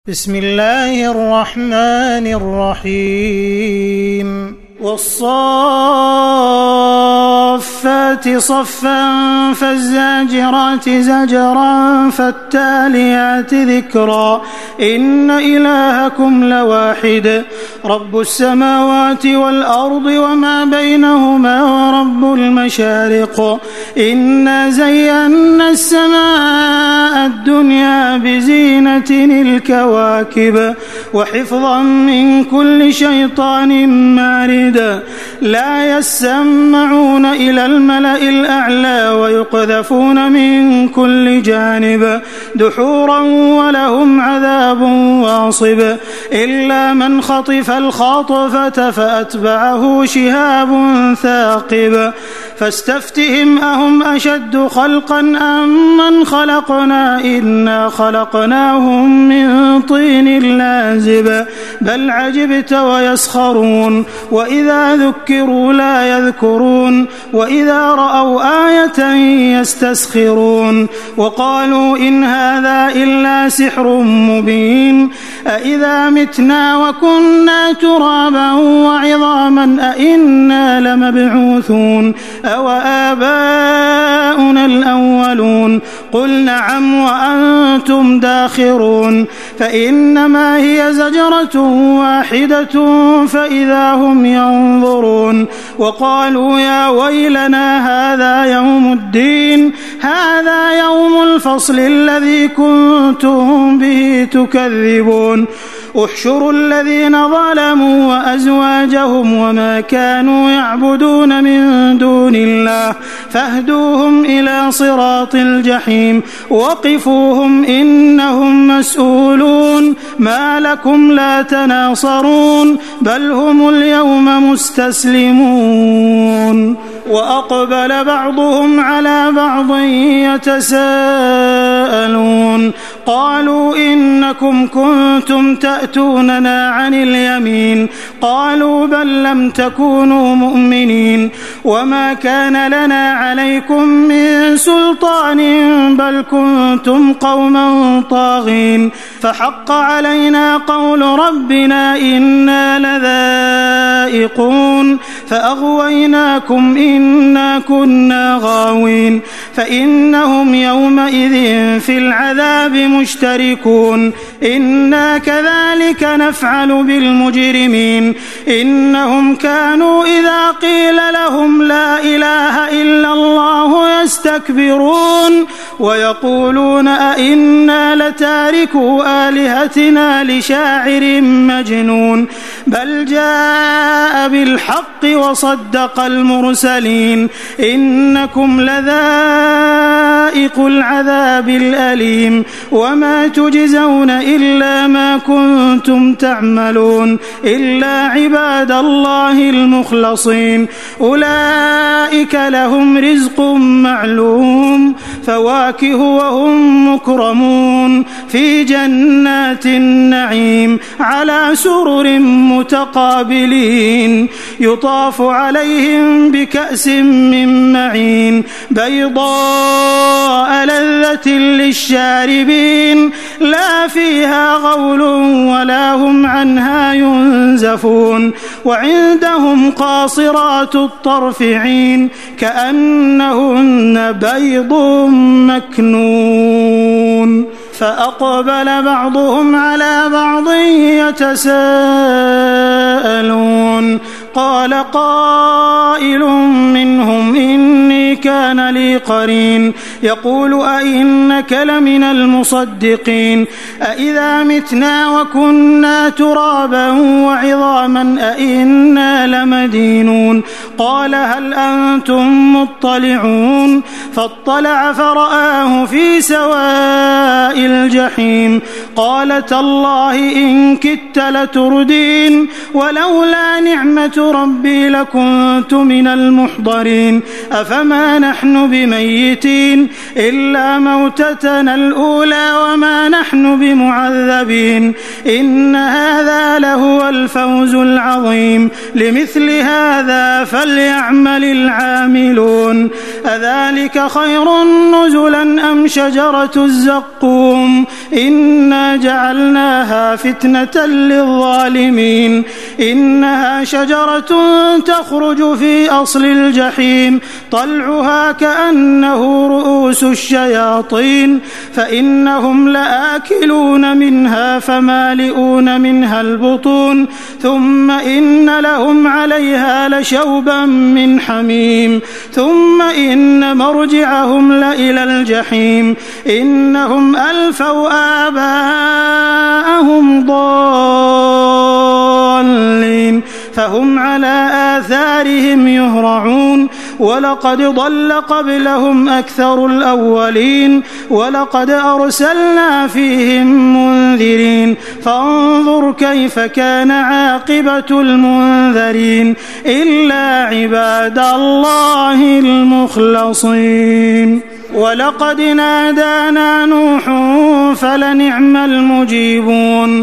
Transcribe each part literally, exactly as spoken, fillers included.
بسم الله الرحمن الرحيم والصافات صفا فالزاجرات زجرا فالتاليات ذكرا إن إلهكم لواحد رب السماوات والأرض وما بينهما ورب المشارق إنا زينا السماء الدنيا بزينة الكواكب وحفظا من كل شيطان مارد لا يسمعون إلى الملأ الأعلى ويقذفون من كل جانب دحورا ولهم عذاب واصب إلا من خطف الخطفة فأتبعه شهاب ثاقب فاستفتهم أهم أشد خلقا أم من خلقنا إنا خلقناهم من طين لازب بل عجبت ويسخرون وإذا ذكروا لا يذكرون وإذا رأوا آية يستسخرون وقالوا إن هذا إلا سحر مبين أإذا متنا وكنا ترابا وعظاما أإنا لمبعوثون أو آباؤنا الأولون قل نعم وأنتم داخرون فإنما هي زجرة واحدة فإذا هم ينظرون وقالوا يا ويلنا هذا يوم الدين هذا يوم الفصل الذي كنتم به تكذبون احشروا الذين ظلموا وأزواجهم وما كانوا يعبدون من دون الله فاهدوهم إلى صراط الجحيم وقفوهم إنهم مسؤولون ما لكم لا تناصرون بل هم اليوم مستسلمون وأقبل بعضهم على بعض يتساءلون قالوا إنكم كنتم تأتوننا عن اليمين قالوا بل لم تكونوا مؤمنين وما كان لنا عليكم من سلطان بل كنتم قوما طاغين فحق علينا قول ربنا إنا لذائقون فأغويناكم إنا كنا غاوين فإنهم يومئذ في العذاب مشتركون إنا كذلك نفعل بالمجرمين إنهم كانوا إذا قيل لهم لا إله إلا الله يستكبرون ويقولون أئنا لتاركوا آلهتنا لشاعر مجنون بل جاء بالحق وصدق المرسلين إنكم لذائق العذاب الأليم وما تجزون إلا ما كنتم تعملون إلا عباد الله المخلصين أولئك لهم رزق معلوم فواكه وهم مكرمون في جنات النعيم على سرر متقابلين يطاف عليهم بكأس من معين بيضاء لذة للشاربين لا فيها غول ولا هم عنها ينزفون وعندهم قاصرات الطرف عين كأنهن بيض مكنون فأقبل بعضهم على بعض يتساءلون قال قائل منهم إني كان لي قرين يقول أئنك لمن المصدقين أئذا متنا وكنا ترابا وعظاما أئنا لمدينون قال هل أنتم مطلعون فاطلع فرآه في سواء الجحيم قال تالله إن كدت لتردين ولولا نعمة ربي لكنت من المحضرين أفما نحن بميتين إلا موتتنا الأولى وما نحن بمعذبين إن هذا لهو الفوز العظيم لمثل هذا فليعمل العاملون أذلك خير نزلا أم شجرة الزقوم إنا جعلناها فتنة للظالمين إنها شجرة تخرج في أصل الجحيم طلعها كأنه رؤوس الشياطين فإنهم لآكلون منها فمالئون منها البطون ثم إن لهم عليها لشوبا من حميم ثم إن مرجعهم لإلى الجحيم إنهم ألفوا آباءهم ضالين فهم على آثارهم يهرعون ولقد ضل قبلهم أكثر الأولين ولقد أرسلنا فيهم منذرين فانظر كيف كان عاقبة المنذرين إلا عباد الله المخلصين ولقد نادانا نوح فلنعم المجيبون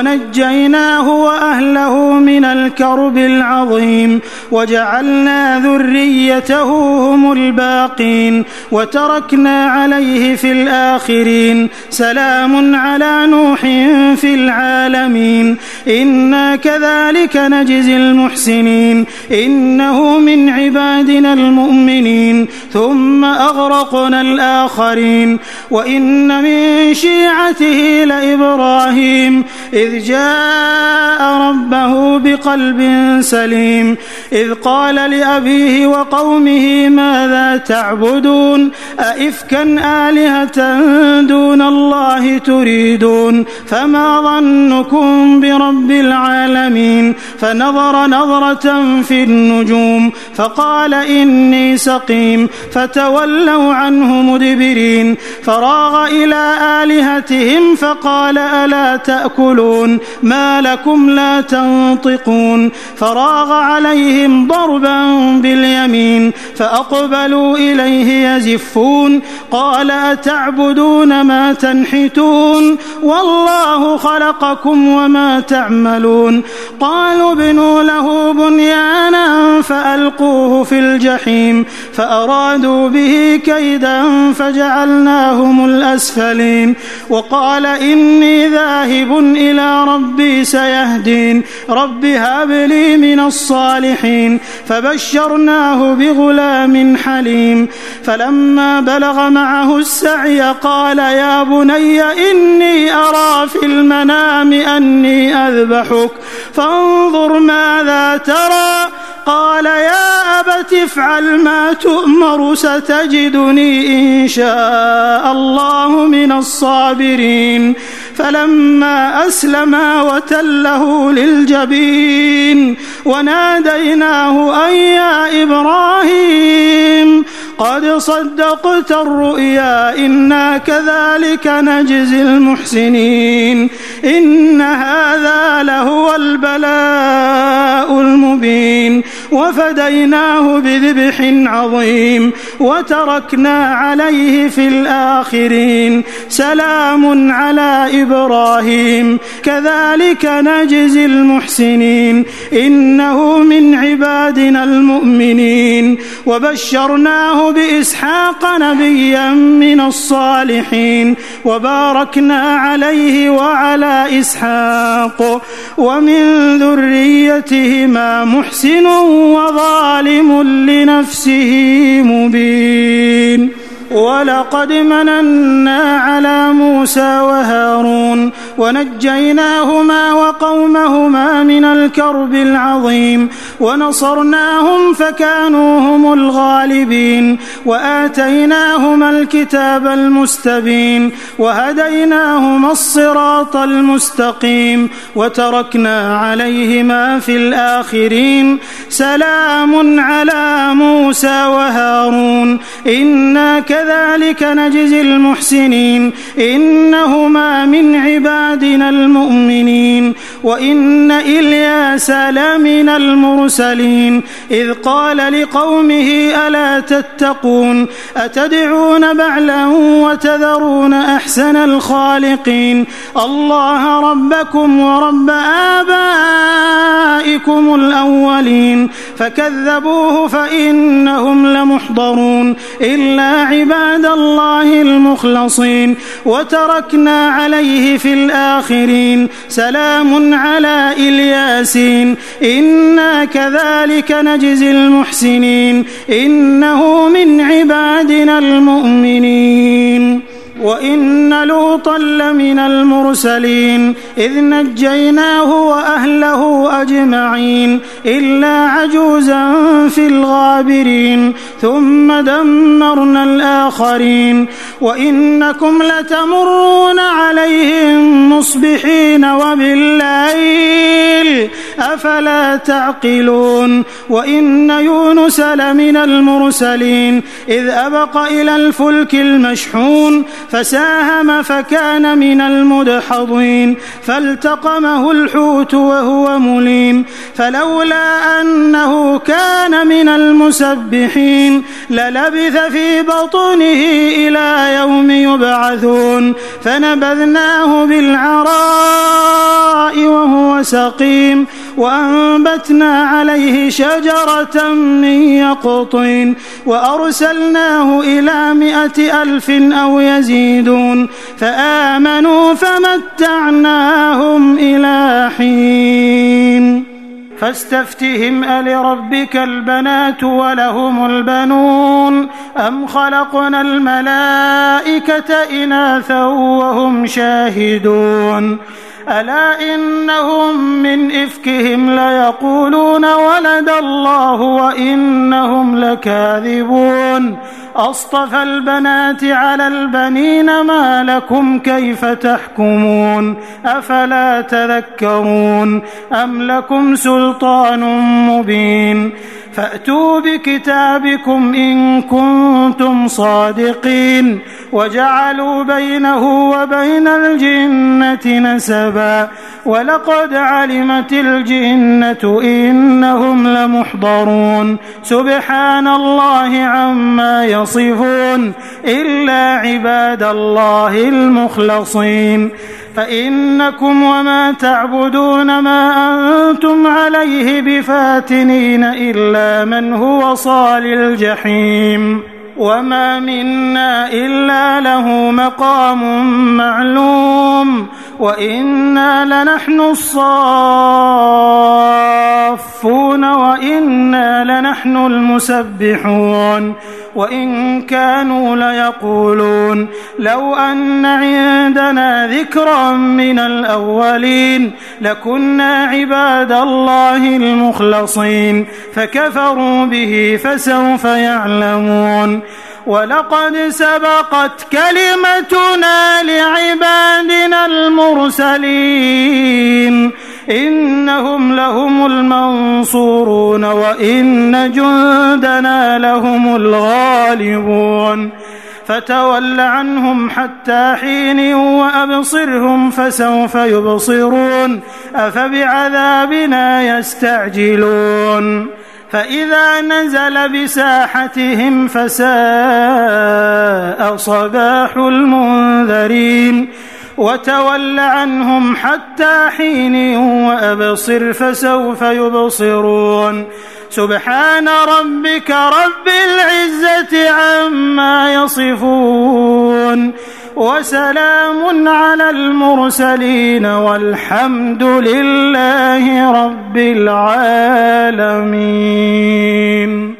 ونجيناه وأهله من الكرب العظيم وجعلنا ذريته هم الباقين وتركنا عليه في الآخرين سلام على نوح في العالمين إنا كذلك نجزي المحسنين إنه من عبادنا المؤمنين ثم أغرقنا الآخرين وإن من شيعته لإبراهيم إذ جاء ربه بقلب سليم إذ قال لأبيه وقومه ماذا تعبدون أئفكا آلهة دون الله تريدون فما ظنكم برب العالمين فنظر نظرة في النجوم فقال إني سقيم فتولوا عنه مدبرين فراغ إلى آلهتهم فقال ألا تأكلون ما لكم لا تنطقون فراغ عليهم ضربا باليمين فأقبلوا إليه يزفون قال أتعبدون ما تنحتون والله خلقكم وما تعملون قالوا ابنوا له بنيانا فألقوه في الجحيم فأرادوا به كيدا فجعلناهم الأسفلين وقال إني ذاهب إلى ربي سيهدين رب هب لي من الصالحين فبشرناه بغلام حليم فلما بلغ معه السعي قال يا بني إني أرى في المنام أني أذبحك فانظر ماذا ترى قال يا أبت افعل ما تؤمر ستجدني إن شاء الله من الصابرين فلما أسلما وتله للجبين وناديناه أن يا إبراهيم قد صدقت الرؤيا إنا كذلك نجزي المحسنين إن هذا لهو البلاء المبين وفديناه بذبح عظيم وتركنا عليه في الآخرين سلام على إبراهيم كذلك نجزي المحسنين إنه من عبادنا المؤمنين وبشرناه بإسحاق نبيا من الصالحين وباركنا عليه وعلى إسحاق ومن ذريتهما محسن وظالم لنفسه مبين ولقد مننا على موسى وهارون ونجيناهما وقومهما من الكرب العظيم ونصرناهم فكانوا هم الغالبين وآتيناهما الكتاب المستبين وهديناهما الصراط المستقيم وتركنا عليهما في الآخرين سلام على موسى وهارون إنا كذلك نجزي المحسنين إنهما من عبادنا المؤمنين وإن إلياس لمن المرسلين إذ قال لقومه ألا تتقون أتدعون بعلا وتذرون أحسن الخالقين الله ربكم ورب آبائكم الأولين فكذبوه فإنهم لمحضرون إلا عباد الله المخلصين وتركنا عليه في الآخرين سلام على إلياسين إنا كذلك نجزي المحسنين إنه من عبادنا المؤمنين وإن لوطا لمن المرسلين إذ نجيناه وأهله أجمعين إلا عجوزا في الغابرين ثم دمرنا الآخرين وإنكم لتمرون عليهم مصبحين وبالليل أفلا تعقلون وإن يونس لمن المرسلين إذ أبق إلى الفلك المشحون فساهم فكان من المدحضين فالتقمه الحوت وهو مليم فلولا أنه كان من المسبحين للبث في بطنه إلى يوم يبعثون فنبذناه بالعراء وهو سقيم وأنبتنا عليه شجرة من يقطين وأرسلناه إلى مائة ألف أو يزيدون فآمنوا فمتعناهم إلى حين فاستفتهم ألربك البنات ولهم البنون أم خلقنا الملائكة إناثا وهم شاهدون ألا إنهم من إفكهم ليقولون ولد الله وإنهم لكاذبون أصطفى البنات على البنين ما لكم كيف تحكمون أفلا تذكرون أم لكم سلطان مبين فأتوا بكتابكم إن كنتم صادقين وجعلوا بينه وبين الجنة نسبا ولقد علمت الجنة إنهم لمحضرون سبحان الله عما يصفون إلا عباد الله المخلصين فإنكم وما تعبدون ما أنتم عليه بفاتنين إلا من هو صال الجحيم وما منا إلا له مقام معلوم وإنا لنحن الصافون وإنا لنحن المسبحون وإن كانوا ليقولون لو أن عندنا ذكرا من الأولين لكنا عباد الله المخلصين فكفروا به فسوف يعلمون ولقد سبقت كلمتنا لعبادنا المرسلين إنهم لهم المنصورون وإن جندنا لهم الغالبون فتول عنهم حتى حين وأبصرهم فسوف يبصرون أفبعذابنا يستعجلون فإذا نزل بساحتهم فساء صباح المنذرين وتول عنهم حتى حين وأبصر فسوف يبصرون سبحان ربك رب العزة عما يصفون وسلام على المرسلين والحمد لله رب العالمين.